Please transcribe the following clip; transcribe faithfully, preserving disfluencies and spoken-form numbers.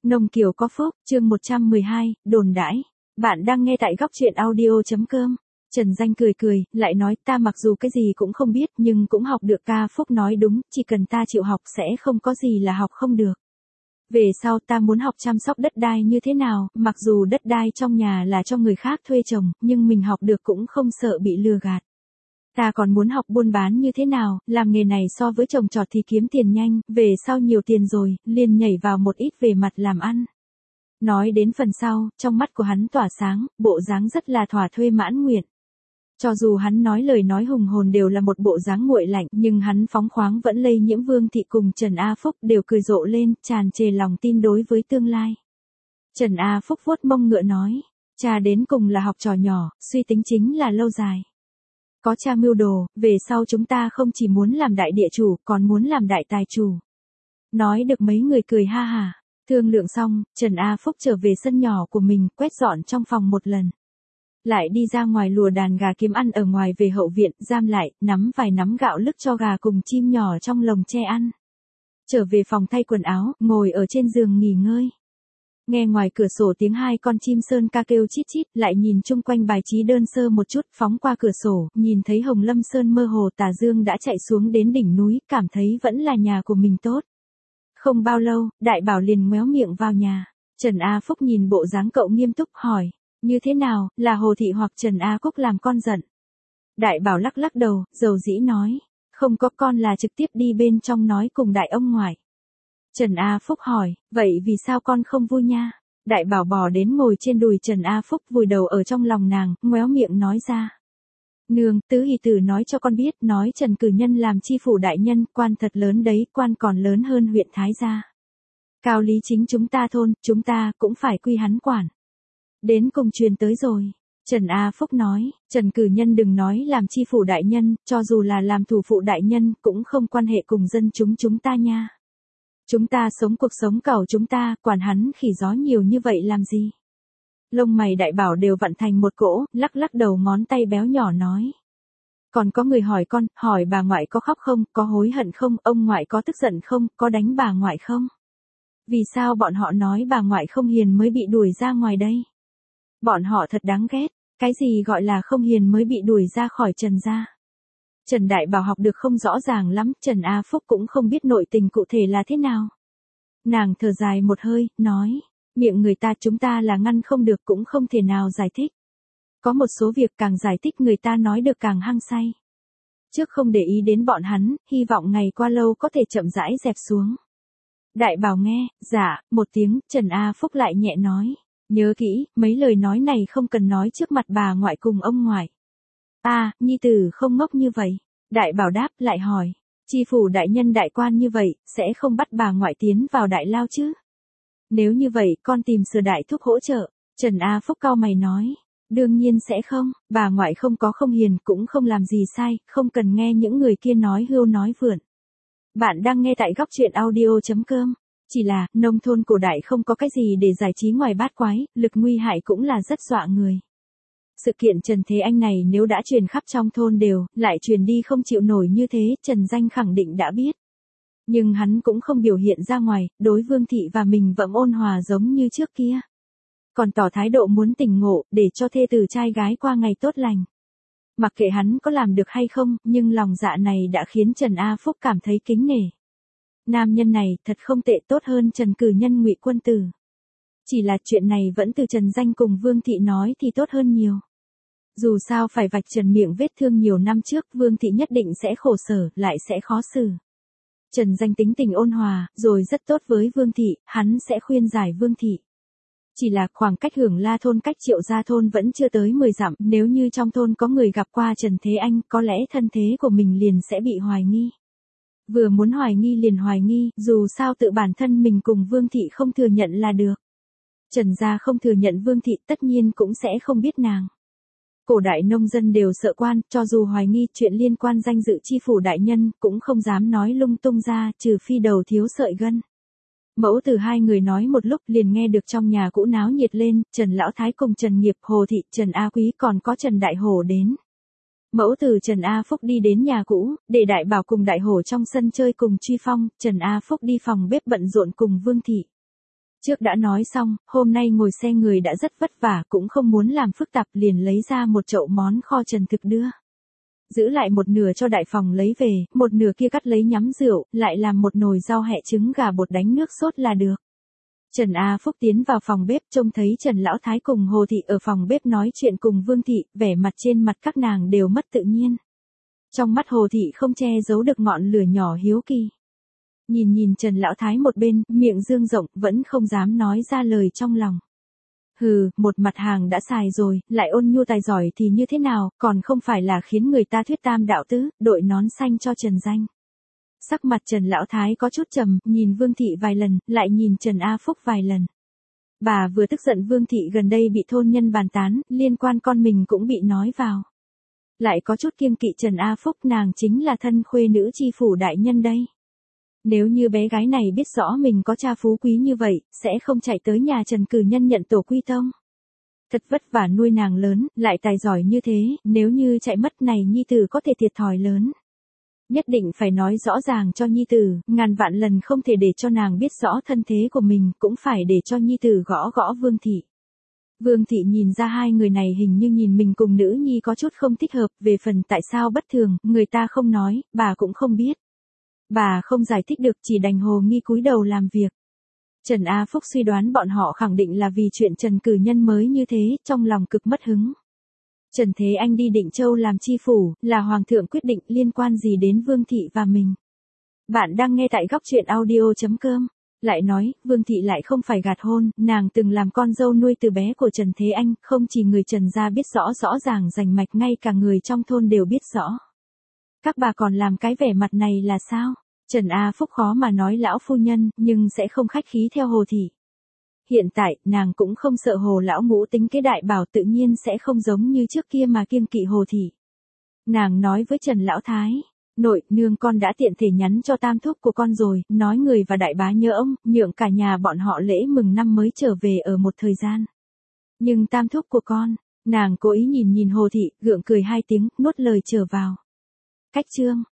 Nông Kiều có phúc, chương một trăm mười hai, đồn đãi. Bạn đang nghe tại góc truyện audio.com. Trần Danh cười cười, lại nói ta mặc dù cái gì cũng không biết nhưng cũng học được. Ca Phúc nói đúng, chỉ cần ta chịu học sẽ không có gì là học không được. Về sau ta muốn học chăm sóc đất đai như thế nào, mặc dù đất đai trong nhà là cho người khác thuê trồng, nhưng mình học được cũng không sợ bị lừa gạt. Ta còn muốn học buôn bán như thế nào, làm nghề này so với trồng trọt thì kiếm tiền nhanh, về sau nhiều tiền rồi, liền nhảy vào một ít về mặt làm ăn. Nói đến phần sau, trong mắt của hắn tỏa sáng, bộ dáng rất là thỏa thuê mãn nguyện. Cho dù hắn nói lời nói hùng hồn đều là một bộ dáng nguội lạnh, nhưng hắn phóng khoáng vẫn lây nhiễm Vương Thị cùng Trần A Phúc đều cười rộ lên, tràn trề lòng tin đối với tương lai. Trần A Phúc vuốt mông ngựa nói, cha đến cùng là học trò nhỏ, suy tính chính là lâu dài. Có cha mưu đồ, về sau chúng ta không chỉ muốn làm đại địa chủ, còn muốn làm đại tài chủ. Nói được mấy người cười ha hả. Thương lượng xong, Trần A Phúc trở về sân nhỏ của mình, quét dọn trong phòng một lần. Lại đi ra ngoài lùa đàn gà kiếm ăn ở ngoài về hậu viện, giam lại, nắm vài nắm gạo lứt cho gà cùng chim nhỏ trong lồng tre ăn. Trở về phòng thay quần áo, ngồi ở trên giường nghỉ ngơi. Nghe ngoài cửa sổ tiếng hai con chim sơn ca kêu chít chít, lại nhìn chung quanh bài trí đơn sơ một chút, phóng qua cửa sổ, nhìn thấy Hồng Lâm Sơn mơ hồ tà dương đã chạy xuống đến đỉnh núi, cảm thấy vẫn là nhà của mình tốt. Không bao lâu, Đại Bảo liền ngoéo miệng vào nhà. Trần A Phúc nhìn bộ dáng cậu nghiêm túc hỏi, như thế nào, là Hồ Thị hoặc Trần A Cúc làm con giận? Đại Bảo lắc lắc đầu, dầu dĩ nói, không có, con là trực tiếp đi bên trong nói cùng đại ông ngoại. Trần A Phúc hỏi, vậy vì sao con không vui nha? Đại Bảo bò đến ngồi trên đùi Trần A Phúc vùi đầu ở trong lòng nàng, ngoéo miệng nói ra. Nương, tứ hỷ tử nói cho con biết, nói Trần Cử Nhân làm chi phủ đại nhân, quan thật lớn đấy, quan còn lớn hơn huyện Thái Gia. Cao lý chính chúng ta thôn, chúng ta cũng phải quy hắn quản. Đến cùng truyền tới rồi. Trần A Phúc nói, Trần Cử Nhân đừng nói làm chi phủ đại nhân, cho dù là làm thủ phụ đại nhân, cũng không quan hệ cùng dân chúng chúng ta nha. Chúng ta sống cuộc sống cẩu chúng ta, quản hắn khỉ gió nhiều như vậy làm gì? Lông mày Đại Bảo đều vặn thành một cỗ, lắc lắc đầu ngón tay béo nhỏ nói. Còn có người hỏi con, hỏi bà ngoại có khóc không, có hối hận không, ông ngoại có tức giận không, có đánh bà ngoại không? Vì sao bọn họ nói bà ngoại không hiền mới bị đuổi ra ngoài đây? Bọn họ thật đáng ghét, cái gì gọi là không hiền mới bị đuổi ra khỏi Trần gia? Trần Đại Bảo học được không rõ ràng lắm, Trần A Phúc cũng không biết nội tình cụ thể là thế nào. Nàng thở dài một hơi, nói, miệng người ta chúng ta là ngăn không được cũng không thể nào giải thích. Có một số việc càng giải thích người ta nói được càng hăng say. Trước không để ý đến bọn hắn, hy vọng ngày qua lâu có thể chậm rãi dẹp xuống. Đại Bảo nghe, dạ, một tiếng, Trần A Phúc lại nhẹ nói, nhớ kỹ, mấy lời nói này không cần nói trước mặt bà ngoại cùng ông ngoại. À, nhi tử không ngốc như vậy. Đại Bảo đáp lại hỏi, chi phủ đại nhân đại quan như vậy, sẽ không bắt bà ngoại tiến vào đại lao chứ? Nếu như vậy, con tìm Sở đại thúc hỗ trợ. Trần A Phúc cau mày nói, đương nhiên sẽ không, bà ngoại không có không hiền, cũng không làm gì sai, không cần nghe những người kia nói hưu nói vượn. Bạn đang nghe tại góc truyện audio.com. Chỉ là, nông thôn cổ đại không có cái gì để giải trí ngoài bát quái, lực nguy hại cũng là rất dọa người. Sự kiện Trần Thế Anh này nếu đã truyền khắp trong thôn đều, lại truyền đi không chịu nổi như thế, Trần Danh khẳng định đã biết. Nhưng hắn cũng không biểu hiện ra ngoài, đối Vương Thị và mình vẫn ôn hòa giống như trước kia. Còn tỏ thái độ muốn tỉnh ngộ, để cho thê tử trai gái qua ngày tốt lành. Mặc kệ hắn có làm được hay không, nhưng lòng dạ này đã khiến Trần A Phúc cảm thấy kính nể. Nam nhân này thật không tệ, tốt hơn Trần Cử Nhân Ngụy Quân Tử. Chỉ là chuyện này vẫn từ Trần Danh cùng Vương Thị nói thì tốt hơn nhiều. Dù sao phải vạch trần miệng vết thương nhiều năm trước, Vương Thị nhất định sẽ khổ sở, lại sẽ khó xử. Trần Danh tính tình ôn hòa, rồi rất tốt với Vương Thị, hắn sẽ khuyên giải Vương Thị. Chỉ là khoảng cách Hưởng La thôn cách Triệu Gia thôn vẫn chưa tới mười dặm, nếu như trong thôn có người gặp qua Trần Thế Anh, có lẽ thân thế của mình liền sẽ bị hoài nghi. Vừa muốn hoài nghi liền hoài nghi, dù sao tự bản thân mình cùng Vương Thị không thừa nhận là được. Trần gia không thừa nhận Vương Thị tất nhiên cũng sẽ không biết nàng. Cổ đại nông dân đều sợ quan, cho dù hoài nghi chuyện liên quan danh dự chi phủ đại nhân, cũng không dám nói lung tung ra, trừ phi đầu thiếu sợi gân. Mẫu từ hai người nói một lúc liền nghe được trong nhà cũ náo nhiệt lên, Trần Lão Thái cùng Trần Nghiệp, Hồ Thị, Trần A Quý còn có Trần Đại Hổ đến. Mẫu từ Trần A Phúc đi đến nhà cũ, để Đại Bảo cùng Đại Hổ trong sân chơi cùng Truy Phong, Trần A Phúc đi phòng bếp bận rộn cùng Vương Thị. Trước đã nói xong, hôm nay ngồi xe người đã rất vất vả cũng không muốn làm phức tạp liền lấy ra một chậu món kho Trần thực đưa. Giữ lại một nửa cho đại phòng lấy về, một nửa kia cắt lấy nhắm rượu, lại làm một nồi rau hẹ trứng gà bột đánh nước sốt là được. Trần A Phúc tiến vào phòng bếp trông thấy Trần Lão Thái cùng Hồ Thị ở phòng bếp nói chuyện cùng Vương Thị, vẻ mặt trên mặt các nàng đều mất tự nhiên. Trong mắt Hồ Thị không che giấu được ngọn lửa nhỏ hiếu kỳ. Nhìn nhìn Trần Lão Thái một bên, miệng dương rộng, vẫn không dám nói ra lời trong lòng. Hừ, một mặt hàng đã xài rồi, lại ôn nhu tài giỏi thì như thế nào, còn không phải là khiến người ta thuyết tam đạo tứ, đội nón xanh cho Trần Danh. Sắc mặt Trần Lão Thái có chút trầm, nhìn Vương Thị vài lần, lại nhìn Trần A Phúc vài lần. Bà vừa tức giận Vương Thị gần đây bị thôn nhân bàn tán, liên quan con mình cũng bị nói vào. Lại có chút kiêng kỵ Trần A Phúc, nàng chính là thân khuê nữ chi phủ đại nhân đây. Nếu như bé gái này biết rõ mình có cha phú quý như vậy, sẽ không chạy tới nhà Trần Cử Nhân nhận tổ quy tông. Thật vất vả nuôi nàng lớn, lại tài giỏi như thế, nếu như chạy mất này nhi tử có thể thiệt thòi lớn. Nhất định phải nói rõ ràng cho nhi tử, ngàn vạn lần không thể để cho nàng biết rõ thân thế của mình, cũng phải để cho nhi tử gõ gõ Vương Thị. Vương Thị nhìn ra hai người này hình như nhìn mình cùng nữ nhi có chút không thích hợp, về phần tại sao bất thường, người ta không nói, bà cũng không biết. Bà không giải thích được, chỉ đành hồ nghi cúi đầu làm việc. Trần A Phúc suy đoán bọn họ khẳng định là vì chuyện Trần Cử Nhân mới như thế, trong lòng cực mất hứng. Trần Thế Anh đi Định Châu làm chi phủ, là Hoàng thượng quyết định, liên quan gì đến Vương Thị và mình. Bạn đang nghe tại góc truyện audio chấm com. Lại nói, Vương Thị lại không phải gạt hôn, nàng từng làm con dâu nuôi từ bé của Trần Thế Anh, không chỉ người Trần gia biết rõ rõ ràng rành mạch, ngay cả người trong thôn đều biết rõ. Các bà còn làm cái vẻ mặt này là sao? Trần A Phúc khó mà nói lão phu nhân, nhưng sẽ không khách khí theo Hồ Thị. Hiện tại, nàng cũng không sợ Hồ lão ngũ tính kế đại bảo, tự nhiên sẽ không giống như trước kia mà kiêng kỵ Hồ Thị. Nàng nói với Trần Lão Thái, nội, nương con đã tiện thể nhắn cho tam thúc của con rồi, nói người và đại bá nhớ ông, nhượng cả nhà bọn họ lễ mừng năm mới trở về ở một thời gian. Nhưng tam thúc của con, nàng cố ý nhìn nhìn Hồ Thị, gượng cười hai tiếng, nuốt lời trở vào. Cách chương